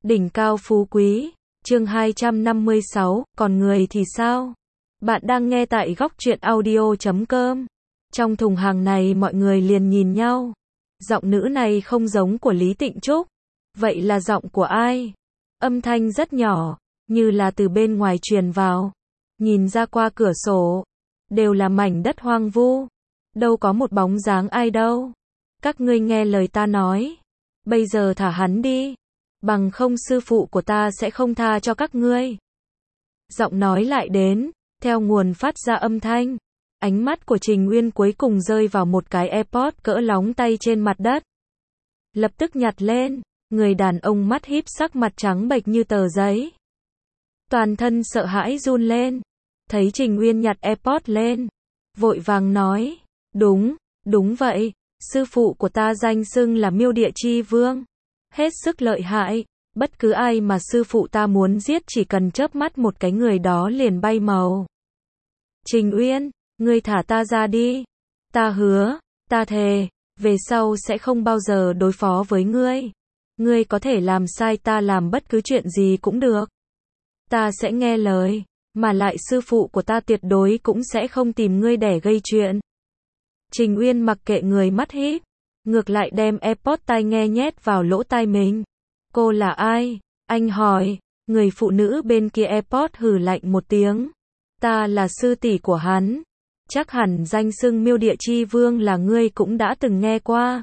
Đỉnh cao phú quý, chương 256, còn người thì sao? Bạn đang nghe tại góc truyện audio.com. Trong thùng hàng này mọi người liền nhìn nhau. Giọng nữ này không giống của Lý Tịnh Trúc. Vậy là giọng của ai? Âm thanh rất nhỏ, như là từ bên ngoài truyền vào. Nhìn ra qua cửa sổ, đều là mảnh đất hoang vu. Đâu có một bóng dáng ai đâu. Các ngươi nghe lời ta nói. Bây giờ thả hắn đi. Bằng không sư phụ của ta sẽ không tha cho các ngươi. Giọng nói lại đến, theo nguồn phát ra âm thanh. Ánh mắt của Trình Uyên cuối cùng rơi vào một cái AirPod cỡ lóng tay trên mặt đất. Lập tức nhặt lên, người đàn ông mắt híp sắc mặt trắng bệch như tờ giấy. Toàn thân sợ hãi run lên. Thấy Trình Uyên nhặt AirPod lên, vội vàng nói, đúng vậy, sư phụ của ta danh xưng là Miêu Địa Chi Vương. Hết sức lợi hại, bất cứ ai mà sư phụ ta muốn giết chỉ cần chớp mắt một cái người đó liền bay màu. Trình Uyên, ngươi thả ta ra đi. Ta hứa, ta thề, về sau sẽ không bao giờ đối phó với ngươi. Ngươi có thể làm sai ta làm bất cứ chuyện gì cũng được. Ta sẽ nghe lời, mà lại sư phụ của ta tuyệt đối cũng sẽ không tìm ngươi để gây chuyện. Trình Uyên mặc kệ người mắt híp, ngược lại đem AirPod tai nghe nhét vào lỗ tai mình. Cô là ai? Anh hỏi. Người phụ nữ bên kia AirPod hừ lạnh một tiếng. Ta là sư tỷ của hắn. Chắc hẳn danh xưng Miêu Địa Chi Vương là ngươi cũng đã từng nghe qua.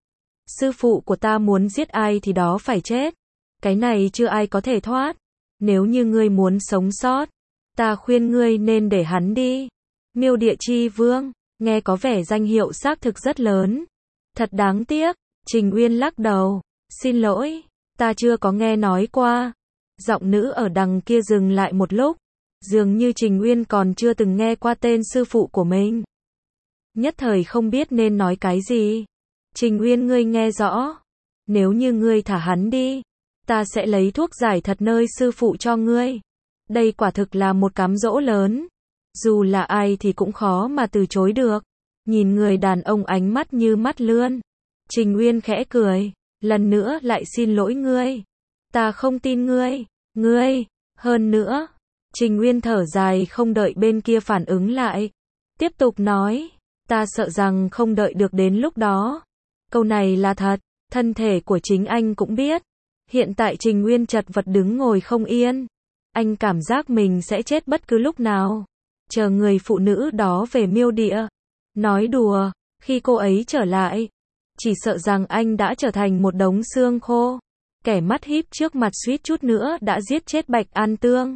Sư phụ của ta muốn giết ai thì đó phải chết. Cái này chưa ai có thể thoát. Nếu như ngươi muốn sống sót, ta khuyên ngươi nên để hắn đi. Miêu Địa Chi Vương, nghe có vẻ danh hiệu xác thực rất lớn. Thật đáng tiếc, Trình Uyên lắc đầu, xin lỗi, ta chưa có nghe nói qua. Giọng nữ ở đằng kia dừng lại một lúc, dường như Trình Uyên còn chưa từng nghe qua tên sư phụ của mình. Nhất thời không biết nên nói cái gì. Trình Uyên, ngươi nghe rõ, nếu như ngươi thả hắn đi, ta sẽ lấy thuốc giải thật nơi sư phụ cho ngươi. Đây quả thực là một cám dỗ lớn, dù là ai thì cũng khó mà từ chối được. Nhìn người đàn ông ánh mắt như mắt lươn, Trình Uyên khẽ cười, lần nữa lại xin lỗi ngươi. Ta không tin ngươi, hơn nữa. Trình Uyên thở dài không đợi bên kia phản ứng lại. Tiếp tục nói, ta sợ rằng không đợi được đến lúc đó. Câu này là thật, thân thể của chính anh cũng biết. Hiện tại Trình Uyên chật vật đứng ngồi không yên. Anh cảm giác mình sẽ chết bất cứ lúc nào. Chờ người phụ nữ đó về Miêu Địa. Nói đùa, khi cô ấy trở lại, chỉ sợ rằng anh đã trở thành một đống xương khô. Kẻ mắt híp trước mặt suýt chút nữa đã giết chết Bạch An Tương,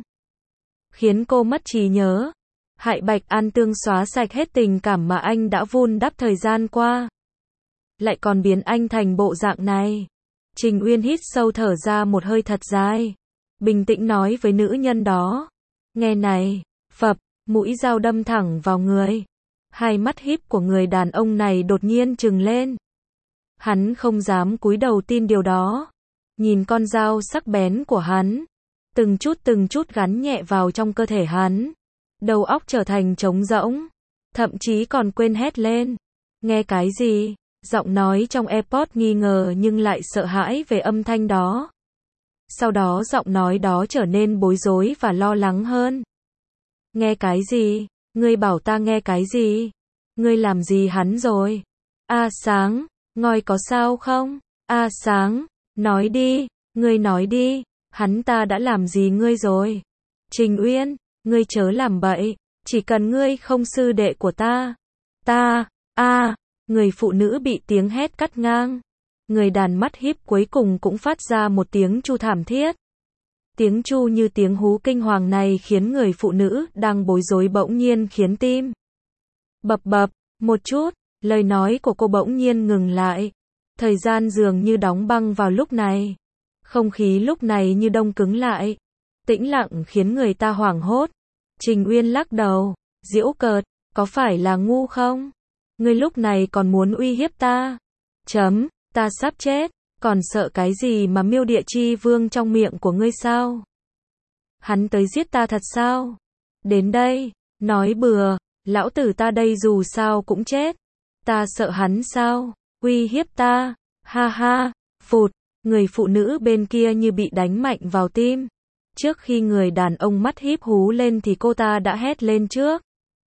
khiến cô mất trí nhớ, hại Bạch An Tương xóa sạch hết tình cảm mà anh đã vun đắp thời gian qua, lại còn biến anh thành bộ dạng này. Trình Uyên hít sâu thở ra một hơi thật dài, bình tĩnh nói với nữ nhân đó, nghe này, phập, mũi dao đâm thẳng vào người. Hai mắt híp của người đàn ông này đột nhiên trừng lên. Hắn không dám cúi đầu tin điều đó. Nhìn con dao sắc bén của hắn, từng chút gắn nhẹ vào trong cơ thể hắn. Đầu óc trở thành trống rỗng, thậm chí còn quên hét lên. Nghe cái gì? Giọng nói trong AirPod nghi ngờ nhưng lại sợ hãi về âm thanh đó. Sau đó giọng nói đó trở nên bối rối và lo lắng hơn. Nghe cái gì? Ngươi bảo ta nghe cái gì? Ngươi làm gì hắn rồi? A Sáng, ngoi có sao không? A Sáng, nói đi, ngươi nói đi, hắn ta đã làm gì ngươi rồi? Trình Uyên, ngươi chớ làm bậy, chỉ cần ngươi không sư đệ của ta. Người phụ nữ bị tiếng hét cắt ngang. Người đàn mắt híp cuối cùng cũng phát ra một tiếng chu thảm thiết. Tiếng chu như tiếng hú kinh hoàng này khiến người phụ nữ đang bối rối bỗng nhiên khiến tim bập bập một chút, lời nói của cô bỗng nhiên ngừng lại. Thời gian dường như đóng băng vào lúc này. Không khí lúc này như đông cứng lại. Tĩnh lặng khiến người ta hoảng hốt. Trình Uyên lắc đầu, giễu cợt, có phải là ngu không? Ngươi lúc này còn muốn uy hiếp ta? Ta sắp chết. Còn sợ cái gì mà Miêu Địa Chi Vương trong miệng của ngươi sao? Hắn tới giết ta thật sao? Đến đây, nói bừa, lão tử ta đây dù sao cũng chết. Ta sợ hắn sao? Uy hiếp ta? Ha ha, phụt, Người phụ nữ bên kia như bị đánh mạnh vào tim. Trước khi người đàn ông mắt híp hú lên thì cô ta đã hét lên trước.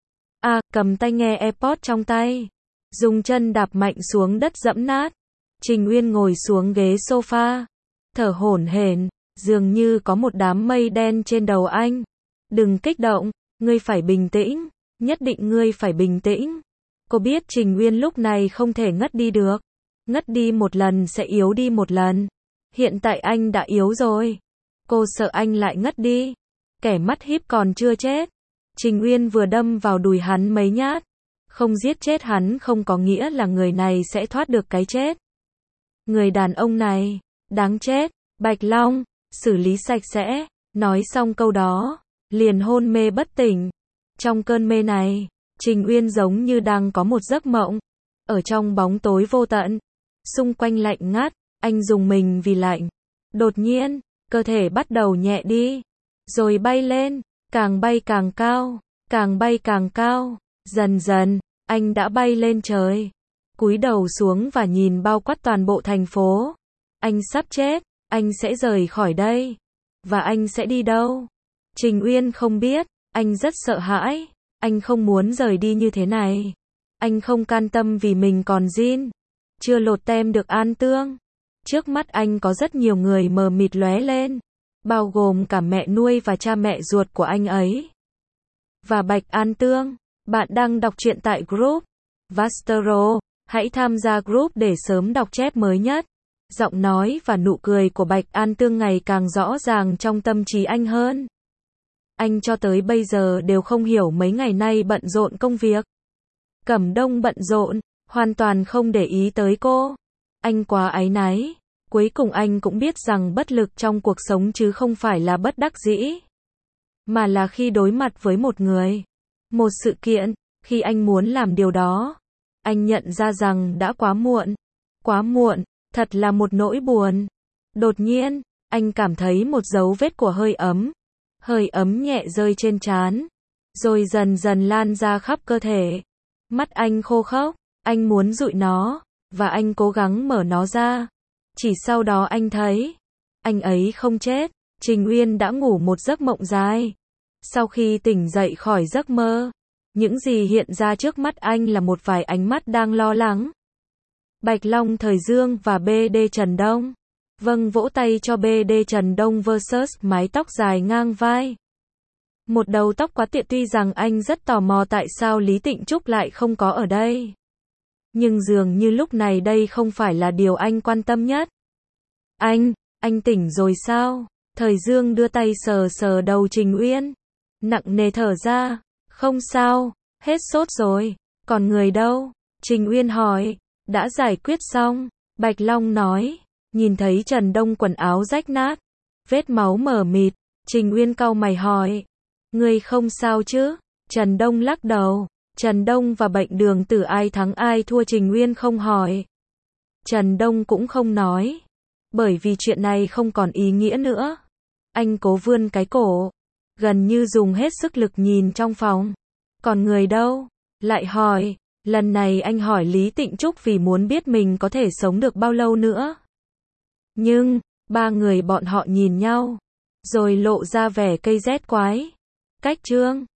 Cầm tai nghe AirPods trong tay. Dùng chân đạp mạnh xuống đất dẫm nát. Trình Uyên ngồi xuống ghế sofa. Thở hổn hển, dường như có một đám mây đen trên đầu anh. Đừng kích động, ngươi phải bình tĩnh. Nhất định ngươi phải bình tĩnh. Cô biết Trình Uyên lúc này không thể ngất đi được. Ngất đi một lần sẽ yếu đi một lần. Hiện tại anh đã yếu rồi. Cô sợ anh lại ngất đi. Kẻ mắt híp còn chưa chết. Trình Uyên vừa đâm vào đùi hắn mấy nhát. Không giết chết hắn không có nghĩa là người này sẽ thoát được cái chết. Người đàn ông này, đáng chết. Bạch Long, xử lý sạch sẽ. Nói xong câu đó, liền hôn mê bất tỉnh. Trong cơn mê này, Trình Uyên giống như đang có một giấc mộng. Ở trong bóng tối vô tận, xung quanh lạnh ngắt, anh rùng mình vì lạnh. Đột nhiên, cơ thể bắt đầu nhẹ đi, rồi bay càng cao, càng bay càng cao. Dần dần, anh đã bay lên trời, cúi đầu xuống và nhìn bao quát toàn bộ thành phố. Anh sắp chết, anh sẽ rời khỏi đây. Và anh sẽ đi đâu? Trình Uyên không biết, anh rất sợ hãi. Anh không muốn rời đi như thế này. Anh không can tâm vì mình còn zin, chưa lột tem được An Tương. Trước mắt anh có rất nhiều người mờ mịt lóe lên, bao gồm cả mẹ nuôi và cha mẹ ruột của anh ấy. Và Bạch An Tương, bạn đang đọc truyện tại group Vastro, hãy tham gia group để sớm đọc chép mới nhất. Giọng nói và nụ cười của Bạch An Tương ngày càng rõ ràng trong tâm trí anh hơn. Anh cho tới bây giờ đều không hiểu mấy ngày nay bận rộn công việc. Cẩm Đông bận rộn, hoàn toàn không để ý tới cô. Anh quá áy náy. Cuối cùng anh cũng biết rằng bất lực trong cuộc sống chứ không phải là bất đắc dĩ. Mà là khi đối mặt với một người, một sự kiện, khi anh muốn làm điều đó, anh nhận ra rằng đã quá muộn. Quá muộn, thật là một nỗi buồn. Đột nhiên, anh cảm thấy một dấu vết của hơi ấm. Hơi ấm nhẹ rơi trên trán, rồi dần dần lan ra khắp cơ thể. Mắt anh khô khốc, anh muốn dụi nó, và anh cố gắng mở nó ra. Chỉ sau đó anh thấy, anh ấy không chết. Trình Uyên đã ngủ một giấc mộng dài. Sau khi tỉnh dậy khỏi giấc mơ, những gì hiện ra trước mắt anh là một vài ánh mắt đang lo lắng. Bạch Long Thời Dương và BD Trần Đông. Vâng, vỗ tay cho BD Trần Đông vs mái tóc dài ngang vai. Một đầu tóc quá tiện, tuy rằng anh rất tò mò tại sao Lý Tịnh Trúc lại không có ở đây. Nhưng dường như lúc này đây không phải là điều anh quan tâm nhất. Anh tỉnh rồi sao? Thời Dương đưa tay sờ sờ đầu Trình Uyên. Nặng nề thở ra. Không sao, hết sốt rồi. Còn người đâu? Trình Uyên hỏi. Đã giải quyết xong. Bạch Long nói. Nhìn thấy Trần Đông quần áo rách nát, vết máu mờ mịt, Trình Uyên cau mày hỏi. Ngươi không sao chứ? Trần Đông lắc đầu. Trần Đông và bệnh đường tử ai thắng ai thua Trình Uyên không hỏi. Trần Đông cũng không nói. Bởi vì chuyện này không còn ý nghĩa nữa. Anh cố vươn cái cổ, gần như dùng hết sức lực nhìn trong phòng. Còn người đâu? Lại hỏi. Lần này anh hỏi Lý Tịnh Trúc vì muốn biết mình có thể sống được bao lâu nữa. Nhưng, ba người bọn họ nhìn nhau, rồi lộ ra vẻ cây rét quái. Cách chương